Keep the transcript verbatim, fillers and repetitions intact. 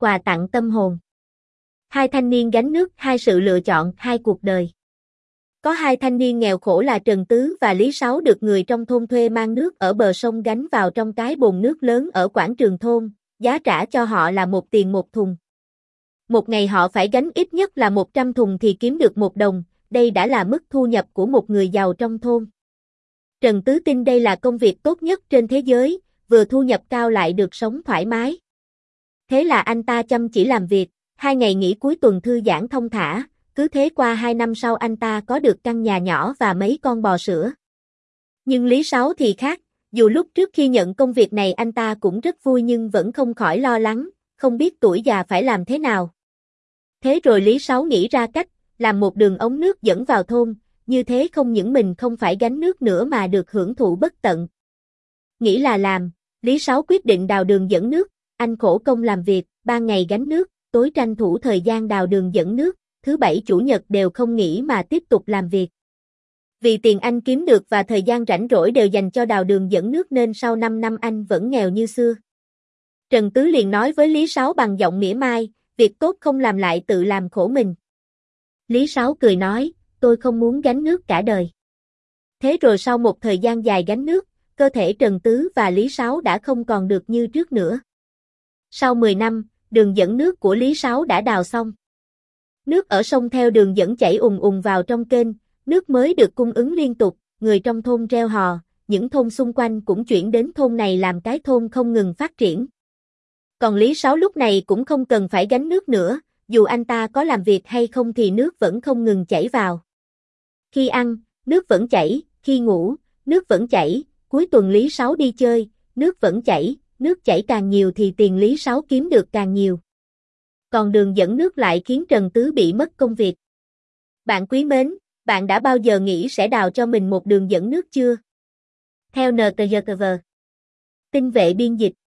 quà tặng tâm hồn. Hai thanh niên gánh nước, hai sự lựa chọn, hai cuộc đời. Có hai thanh niên nghèo khổ là Trần Tứ và Lý Sáu được người trong thôn thuê mang nước ở bờ sông gánh vào trong cái bồn nước lớn ở quảng trường thôn, giá trả cho họ là một tiền một thùng. Một ngày họ phải gánh ít nhất là một trăm thùng thì kiếm được một đồng, đây đã là mức thu nhập của một người giàu trong thôn. Trần Tứ tin đây là công việc tốt nhất trên thế giới, vừa thu nhập cao lại được sống thoải mái. Thế là anh ta chăm chỉ làm việc, hai ngày nghỉ cuối tuần thư giãn thong thả, cứ thế qua hai năm sau anh ta có được căn nhà nhỏ và mấy con bò sữa. Nhưng Lý Sáu thì khác, dù lúc trước khi nhận công việc này anh ta cũng rất vui nhưng vẫn không khỏi lo lắng, không biết tuổi già phải làm thế nào. Thế rồi Lý Sáu nghĩ ra cách, làm một đường ống nước dẫn vào thôn, như thế không những mình không phải gánh nước nữa mà được hưởng thụ bất tận. Nghĩ là làm, Lý Sáu quyết định đào đường dẫn nước, anh khổ công làm việc, ban ngày gánh nước, tối tranh thủ thời gian đào đường dẫn nước, thứ bảy chủ nhật đều không nghỉ mà tiếp tục làm việc. Vì tiền anh kiếm được và thời gian rảnh rỗi đều dành cho đào đường dẫn nước nên sau năm năm anh vẫn nghèo như xưa. Trần Tứ liền nói với Lý Sáu bằng giọng mỉa mai, việc tốt không làm lại tự làm khổ mình. Lý Sáu cười nói, tôi không muốn gánh nước cả đời. Thế rồi sau một thời gian dài gánh nước, cơ thể Trần Tứ và Lý Sáu đã không còn được như trước nữa. Sau mười năm, đường dẫn nước của Lý Sáu đã đào xong. Nước ở sông theo đường dẫn chảy ùn ùn vào trong kênh, nước mới được cung ứng liên tục, người trong thôn reo hò, những thôn xung quanh cũng chuyển đến thôn này làm cái thôn không ngừng phát triển. Còn Lý Sáu lúc này cũng không cần phải gánh nước nữa, dù anh ta có làm việc hay không thì nước vẫn không ngừng chảy vào. Khi ăn, nước vẫn chảy, khi ngủ, nước vẫn chảy, cuối tuần Lý Sáu đi chơi, nước vẫn chảy, nước chảy càng nhiều thì tiền Lý Sáu kiếm được càng nhiều. Còn đường dẫn nước lại khiến Trần Tứ bị mất công việc. Bạn quý mến, bạn đã bao giờ nghĩ sẽ đào cho mình một đường dẫn nước chưa? Theo en tê giê tê vê. Tinh vệ biên dịch.